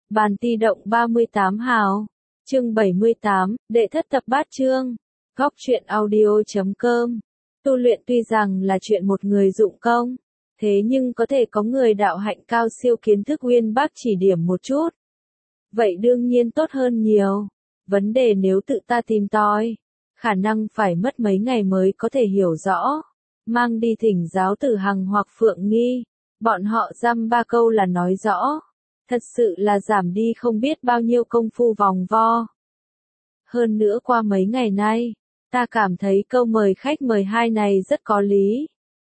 Bàn ti động 38 hào. Chương 78, đệ thất thập bát chương. Góc truyện audio.com. Tu luyện tuy rằng là chuyện một người dụng công, thế nhưng có thể có người đạo hạnh cao siêu kiến thức uyên bác chỉ điểm một chút. Vậy đương nhiên tốt hơn nhiều. Vấn đề nếu tự ta tìm tòi, khả năng phải mất mấy ngày mới có thể hiểu rõ. Mang đi thỉnh giáo Tử Hằng hoặc Phượng Nghi, bọn họ dăm ba câu là nói rõ. Thật sự là giảm đi không biết bao nhiêu công phu vòng vo. Hơn nữa qua mấy ngày nay, ta cảm thấy câu mời khách mời hai này rất có lý.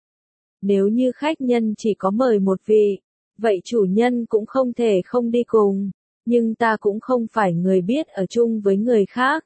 Nếu như khách nhân chỉ có mời một vị, vậy chủ nhân cũng không thể không đi cùng, nhưng ta cũng không phải người biết ở chung với người khác.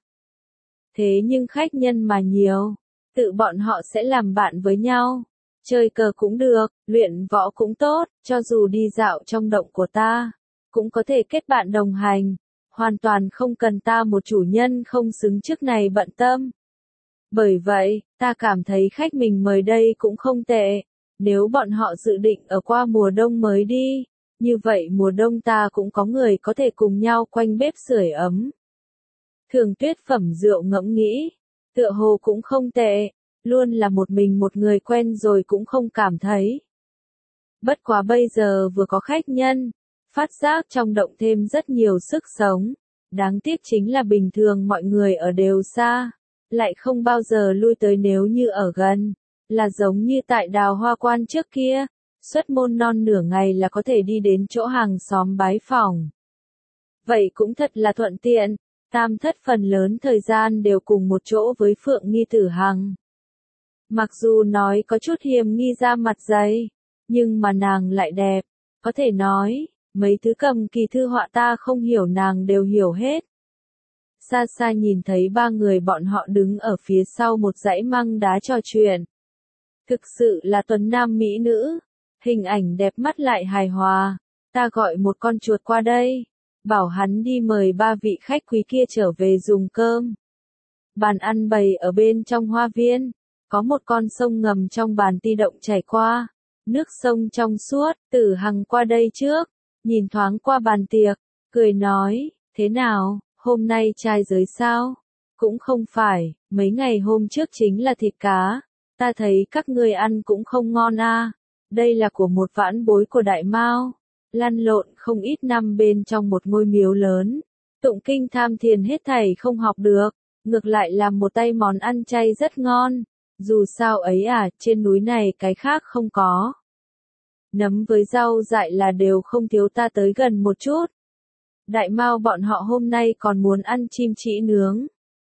Thế nhưng khách nhân mà nhiều, tự bọn họ sẽ làm bạn với nhau. Chơi cờ cũng được, luyện võ cũng tốt, cho dù đi dạo trong động của ta, cũng có thể kết bạn đồng hành, hoàn toàn không cần ta một chủ nhân không xứng chức này bận tâm. Bởi vậy, ta cảm thấy khách mình mời đây cũng không tệ, nếu bọn họ dự định ở qua mùa đông mới đi, như vậy mùa đông ta cũng có người có thể cùng nhau quanh bếp sưởi ấm. Thường Tuyết phẩm rượu ngẫm nghĩ, tựa hồ cũng không tệ, luôn là một mình một người quen rồi cũng không cảm thấy. Bất quá bây giờ vừa có khách nhân, phát giác trong động thêm rất nhiều sức sống, đáng tiếc chính là bình thường mọi người ở đều xa, lại không bao giờ lui tới nếu như ở gần, là giống như tại Đào Hoa Quan trước kia, xuất môn non nửa ngày là có thể đi đến chỗ hàng xóm bái phỏng. Vậy cũng thật là thuận tiện, Tam Thất phần lớn thời gian đều cùng một chỗ với Phượng Nghi Tử Hằng. Mặc dù nói có chút hiềm nghi ra mặt dày, nhưng mà nàng lại đẹp, có thể nói, mấy thứ cầm kỳ thư họa ta không hiểu nàng đều hiểu hết. Xa xa nhìn thấy ba người bọn họ đứng ở phía sau một dãy măng đá trò chuyện. Thực sự là tuấn nam mỹ nữ, hình ảnh đẹp mắt lại hài hòa. Ta gọi một con chuột qua đây, bảo hắn đi mời ba vị khách quý kia trở về dùng cơm. Bàn ăn bày ở bên trong hoa viên, có một con sông ngầm trong bàn ti động chảy qua, nước sông trong suốt. Tử Hằng qua đây trước, nhìn thoáng qua bàn tiệc, cười nói, thế nào, hôm nay trai giới sao? Cũng không phải, mấy ngày hôm trước chính là thịt cá, ta thấy các ngươi ăn cũng không ngon a. Đây là của một vãn bối của Đại Mao, lăn lộn không ít năm bên trong một ngôi miếu lớn, tụng kinh tham thiền hết thảy không học được, ngược lại làm một tay món ăn chay rất ngon, dù sao ấy à, trên núi này cái khác không có. Nấm với rau dại là đều không thiếu, ta tới gần một chút. Đại Mao bọn họ hôm nay còn muốn ăn chim trĩ nướng.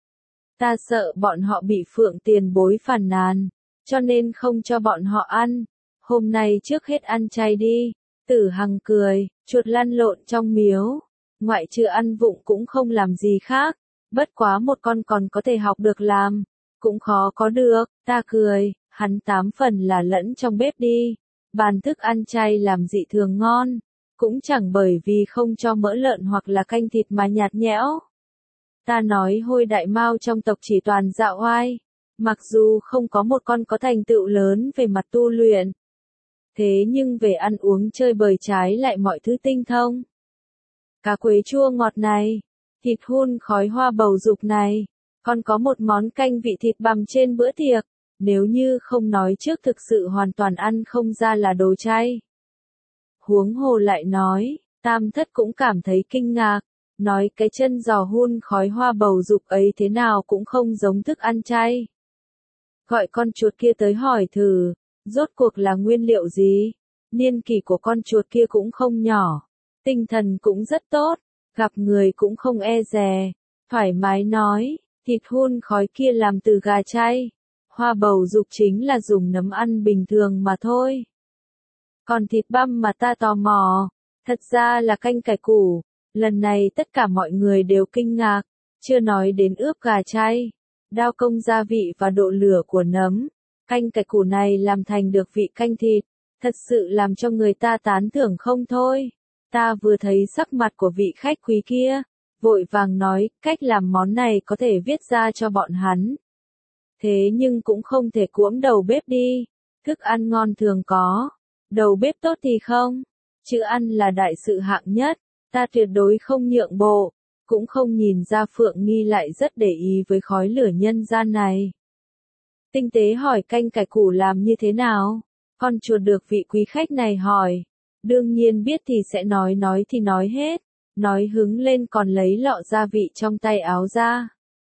Ta sợ bọn họ bị Phượng tiền bối phàn nàn, cho nên không cho bọn họ ăn. Hôm nay trước hết ăn chay đi. Tử Hằng cười, chuột lăn lộn trong miếu, ngoại trừ ăn vụng cũng không làm gì khác, bất quá một con còn có thể học được làm, cũng khó có được. Ta cười, hắn 8 phần là lẫn trong bếp đi. Bàn thức ăn chay làm dị thường ngon, cũng chẳng bởi vì không cho mỡ lợn hoặc là canh thịt mà nhạt nhẽo. Ta nói hôi Đại Mao trong tộc chỉ toàn dạo oai, mặc dù không có một con có thành tựu lớn về mặt tu luyện, thế nhưng về ăn uống chơi bời trái lại mọi thứ tinh thông. Cá quế chua ngọt này, thịt hun khói hoa bầu dục này, còn có một món canh vị thịt bằm trên bữa tiệc. Nếu như không nói trước thực sự hoàn toàn ăn không ra là đồ chay. Huống hồ lại nói, Tam Thất cũng cảm thấy kinh ngạc, nói cái chân giò hun khói hoa bầu dục ấy thế nào cũng không giống thức ăn chay. Gọi con chuột kia tới hỏi thử, rốt cuộc là nguyên liệu gì? Niên kỷ của con chuột kia cũng không nhỏ, tinh thần cũng rất tốt, gặp người cũng không e dè, thoải mái nói, thịt hun khói kia làm từ gà chay. Hoa bầu dục chính là dùng nấm ăn bình thường mà thôi. Còn thịt băm mà ta tò mò, thật ra là canh cải củ. Lần này tất cả mọi người đều kinh ngạc, chưa nói đến ướp gà chay, đao công gia vị và độ lửa của nấm. Canh cải củ này làm thành được vị canh thịt, thật sự làm cho người ta tán thưởng không thôi. Ta vừa thấy sắc mặt của vị khách quý kia, vội vàng nói, cách làm món này có thể viết ra cho bọn hắn. Thế nhưng cũng không thể cuỗm đầu bếp đi, thức ăn ngon thường có, đầu bếp tốt thì không, chữ ăn là đại sự hạng nhất, Ta tuyệt đối không nhượng bộ, cũng không nhìn ra Phượng Nghi lại rất để ý với khói lửa nhân gian này. Tinh tế hỏi canh cải củ làm như thế nào? Con chuột được vị quý khách này hỏi. Đương nhiên biết thì sẽ nói thì nói hết. Nói hứng lên còn lấy lọ gia vị trong tay áo ra.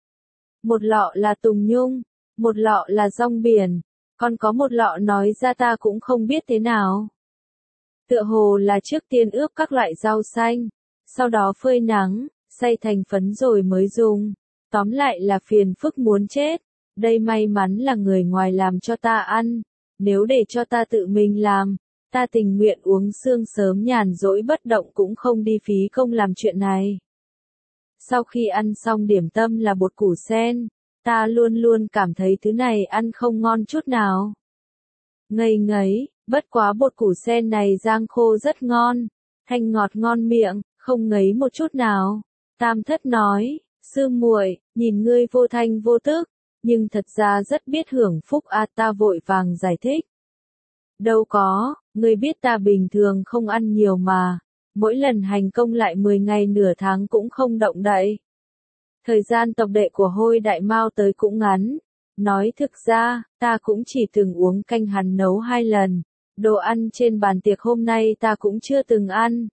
Một lọ là tùng nhung, một lọ là rong biển, còn có một lọ nói ra ta cũng không biết thế nào. Tựa hồ là trước tiên ướp các loại rau xanh, sau đó phơi nắng, xay thành phấn rồi mới dùng. Tóm lại là phiền phức muốn chết. Đây may mắn là người ngoài làm cho ta ăn. Nếu để cho ta tự mình làm, ta tình nguyện uống sương sớm nhàn rỗi bất động cũng không đi phí công làm chuyện này. Sau khi ăn xong điểm tâm là bột củ sen, ta luôn luôn cảm thấy thứ này ăn không ngon chút nào. Ngây ngấy, bất quá bột củ sen này rang khô rất ngon, thanh ngọt ngon miệng, không ngấy một chút nào. Tam thất nói, sư muội, nhìn ngươi vô thanh vô tức, nhưng thật ra rất biết hưởng phúc a. Ta vội vàng giải thích. Đâu có, ngươi biết ta bình thường không ăn nhiều mà, mỗi lần hành công lại 10 ngày nửa tháng cũng không động đậy. Thời gian tộc đệ của Hôi Đại Mao tới cũng ngắn. Nói thực ra, ta cũng chỉ từng uống canh hắn nấu 2 lần, đồ ăn trên bàn tiệc hôm nay ta cũng chưa từng ăn.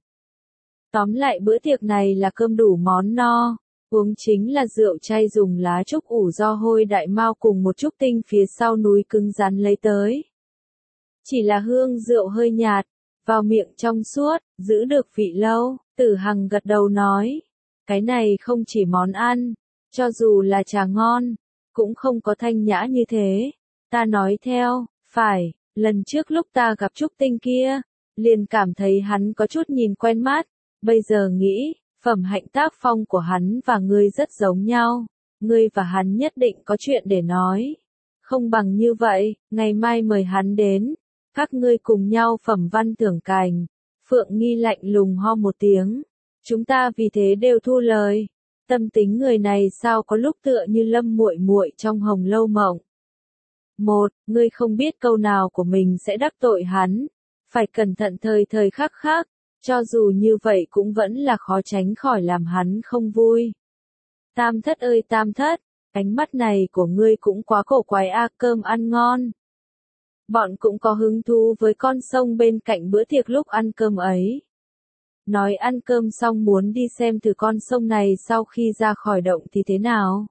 Tóm lại bữa tiệc này là cơm đủ món no, uống chính là rượu chay dùng lá trúc ủ do Hôi Đại Mao cùng một chút tinh phía sau núi cứng rắn lấy tới. Chỉ là hương rượu hơi nhạt, vào miệng trong suốt, giữ được vị lâu. Tử Hằng gật đầu nói, cái này không chỉ món ăn, cho dù là trà ngon, cũng không có thanh nhã như thế. Ta nói theo, phải, lần trước lúc ta gặp Trúc Tinh kia, liền cảm thấy hắn có chút nhìn quen mắt, bây giờ nghĩ, phẩm hạnh tác phong của hắn và ngươi rất giống nhau, ngươi và hắn nhất định có chuyện để nói. Không bằng như vậy, ngày mai mời hắn đến, các ngươi cùng nhau phẩm văn thưởng cành. Phượng Nghi lạnh lùng ho một tiếng, chúng ta vì thế đều thu lời. Tâm tính người này sao có lúc tựa như Lâm muội muội trong Hồng Lâu Mộng. Ngươi không biết câu nào của mình sẽ đắc tội hắn, phải cẩn thận thời thời khắc khắc, cho dù như vậy cũng vẫn là khó tránh khỏi làm hắn không vui. Tam thất ơi tam thất, ánh mắt này của ngươi cũng quá cổ quái a. Cơm ăn ngon. Bọn cũng có hứng thú với con sông bên cạnh bữa tiệc lúc ăn cơm ấy. Nói ăn cơm xong muốn đi xem thử con sông này sau khi ra khỏi động thì thế nào.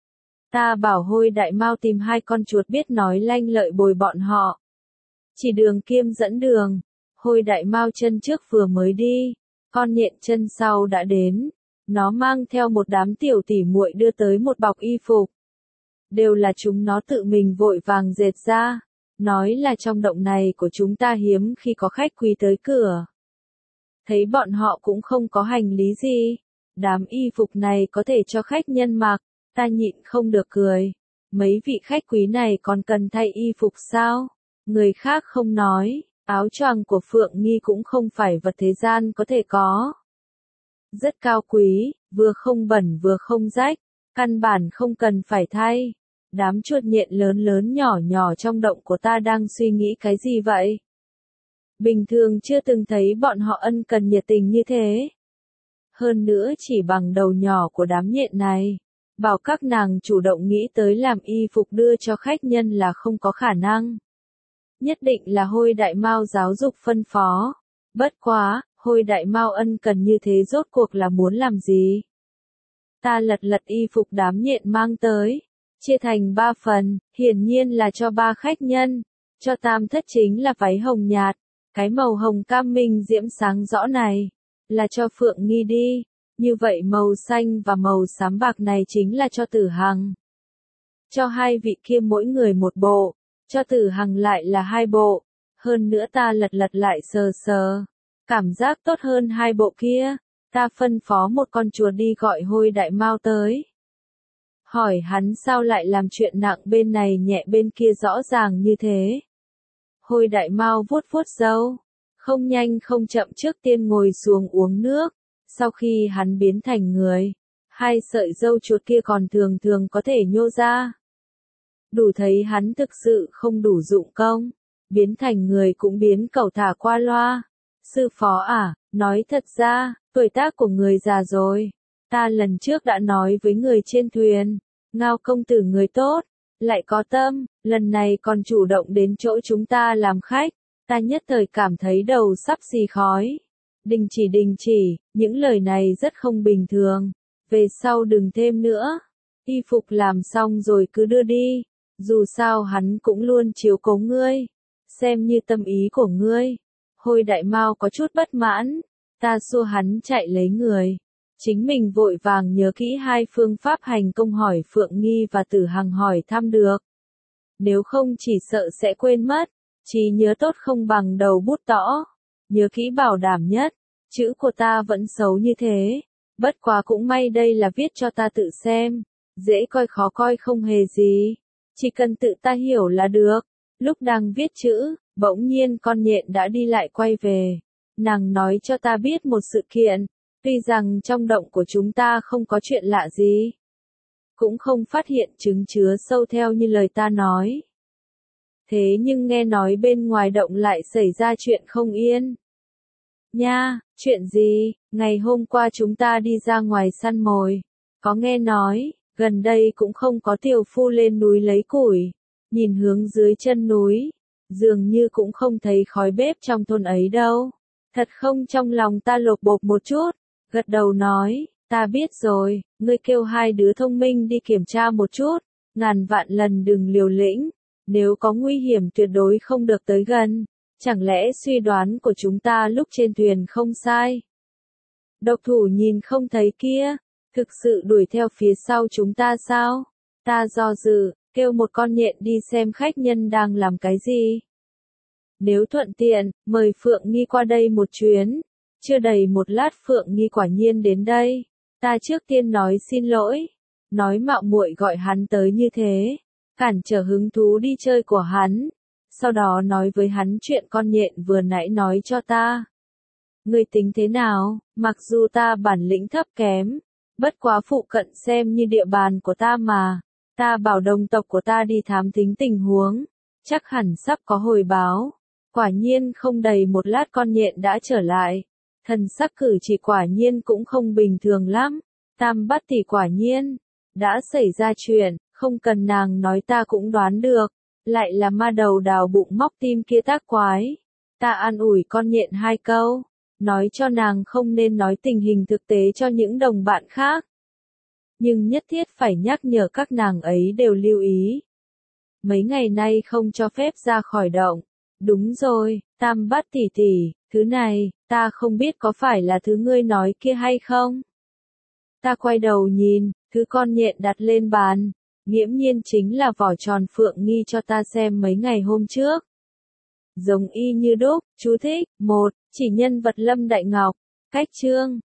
Ta bảo Hôi Đại Mao tìm 2 con chuột biết nói lanh lợi bồi bọn họ. Chỉ đường kiêm dẫn đường, Hôi Đại Mao chân trước vừa mới đi, con nhện chân sau đã đến. Nó mang theo một đám tiểu tỉ muội đưa tới một bọc y phục. Đều là chúng nó tự mình vội vàng dệt ra. Nói là trong động này của chúng ta hiếm khi có khách quý tới cửa. Thấy bọn họ cũng không có hành lý gì. Đám y phục này có thể cho khách nhân mặc, ta nhịn không được cười. Mấy vị khách quý này còn cần thay y phục sao? Người khác không nói, áo choàng của Phượng Nghi cũng không phải vật thế gian có thể có. Rất cao quý, vừa không bẩn vừa không rách, căn bản không cần phải thay. Đám chuột nhện lớn lớn nhỏ nhỏ trong động của ta đang suy nghĩ cái gì vậy? Bình thường chưa từng thấy bọn họ ân cần nhiệt tình như thế. Hơn nữa chỉ bằng đầu nhỏ của đám nhện này, bảo các nàng chủ động nghĩ tới làm y phục đưa cho khách nhân là không có khả năng. Nhất định là Hôi Đại Mao giáo dục phân phó. Bất quá, Hôi Đại Mao ân cần như thế rốt cuộc là muốn làm gì? Ta lật lật y phục đám nhện mang tới, chia thành 3 phần, hiển nhiên là cho 3 khách nhân. Cho tam thất chính là váy hồng nhạt, cái màu hồng cam minh diễm sáng rõ này, là cho Phượng Nghi đi. Như vậy màu xanh và màu xám bạc này chính là cho Tử Hằng. Cho 2 vị kia mỗi người 1 bộ, cho Tử Hằng lại là 2 bộ. Hơn nữa ta lật lật lại sờ sờ, cảm giác tốt hơn 2 bộ kia. Ta phân phó một con chuột đi gọi Hôi Đại Mao tới. Hỏi hắn sao lại làm chuyện nặng bên này nhẹ bên kia rõ ràng như thế. Hôi Đại Mao vuốt vuốt râu, không nhanh không chậm trước tiên ngồi xuống uống nước. Sau khi hắn biến thành người, 2 sợi râu chuột kia còn thường thường có thể nhô ra. Đủ thấy hắn thực sự không đủ dụng công, biến thành người cũng biến cẩu thả qua loa. Sư phó à, nói thật ra, Tuổi tác của người già rồi. Ta lần trước đã nói với người trên thuyền, Ngao công tử người tốt, lại có tâm, lần này còn chủ động đến chỗ chúng ta làm khách. Ta nhất thời cảm thấy đầu sắp xì khói. Đình chỉ, những lời này rất không bình thường. Về sau đừng thêm nữa. Y phục làm xong rồi cứ đưa đi. Dù sao hắn cũng luôn chiếu cố ngươi. Xem như tâm ý của ngươi. Hồi Đại Mao có chút bất mãn. Ta xua hắn chạy lấy người. Chính mình vội vàng nhớ kỹ hai phương pháp hành công hỏi Phượng Nghi và Tử Hằng hỏi thăm được. Nếu không chỉ sợ sẽ quên mất. Trí nhớ tốt không bằng đầu bút tõ. Nhớ kỹ bảo đảm nhất. Chữ của ta vẫn xấu như thế. Bất quá cũng may đây là viết cho ta tự xem. Dễ coi khó coi không hề gì. Chỉ cần tự ta hiểu là được. Lúc đang viết chữ, bỗng nhiên con nhện đã đi lại quay về. Nàng nói cho ta biết một sự kiện. Tuy rằng trong động của chúng ta không có chuyện lạ gì. Cũng không phát hiện trứng chứa sâu theo như lời ta nói. Thế nhưng nghe nói bên ngoài động lại xảy ra chuyện không yên. Nha, chuyện gì? Ngày hôm qua chúng ta đi ra ngoài săn mồi. Có nghe nói, gần đây cũng không có tiểu phu lên núi lấy củi. Nhìn hướng dưới chân núi, dường như cũng không thấy khói bếp trong thôn ấy đâu. Thật không? Trong lòng ta lột bột một chút, gật đầu nói, ta biết rồi, ngươi kêu hai đứa thông minh đi kiểm tra một chút, ngàn vạn lần đừng liều lĩnh, nếu có nguy hiểm tuyệt đối không được tới gần. Chẳng lẽ suy đoán của chúng ta lúc trên thuyền không sai? Độc thủ nhìn không thấy kia, thực sự đuổi theo phía sau chúng ta sao? Ta do dự, kêu một con nhện đi xem khách nhân đang làm cái gì. Nếu thuận tiện, mời Phượng Nghi qua đây một chuyến. Chưa đầy một lát Phượng Nghi quả nhiên đến đây. Ta trước tiên nói xin lỗi. Nói mạo muội gọi hắn tới như thế. Cản trở hứng thú đi chơi của hắn. Sau đó nói với hắn chuyện con nhện vừa nãy nói cho ta. Ngươi tính thế nào? Mặc dù ta bản lĩnh thấp kém. Bất quá phụ cận xem như địa bàn của ta mà. Ta bảo đồng tộc của ta đi thám thính tình huống. Chắc hẳn sắp có hồi báo. Quả nhiên không đầy một lát con nhện đã trở lại. Thần sắc cử chỉ quả nhiên cũng không bình thường lắm. Tam Bát Tỷ quả nhiên. Đã xảy ra chuyện, không cần nàng nói ta cũng đoán được. Lại là ma đầu đào bụng móc tim kia tác quái. Ta an ủi con nhện hai câu. Nói cho nàng không nên nói tình hình thực tế cho những đồng bạn khác. Nhưng nhất thiết phải nhắc nhở các nàng ấy đều lưu ý. Mấy ngày nay không cho phép ra khỏi động. Đúng rồi, Tam Bát tỷ tỷ, thứ này, ta không biết có phải là thứ ngươi nói kia hay không? Ta quay đầu nhìn, thứ con nhện đặt lên bàn, nghiễm nhiên chính là vỏ tròn Phượng Nghi cho ta xem mấy ngày hôm trước. Giống y như đúc, chú thích, 1, chỉ nhân vật Lâm Đại Ngọc, cách chương.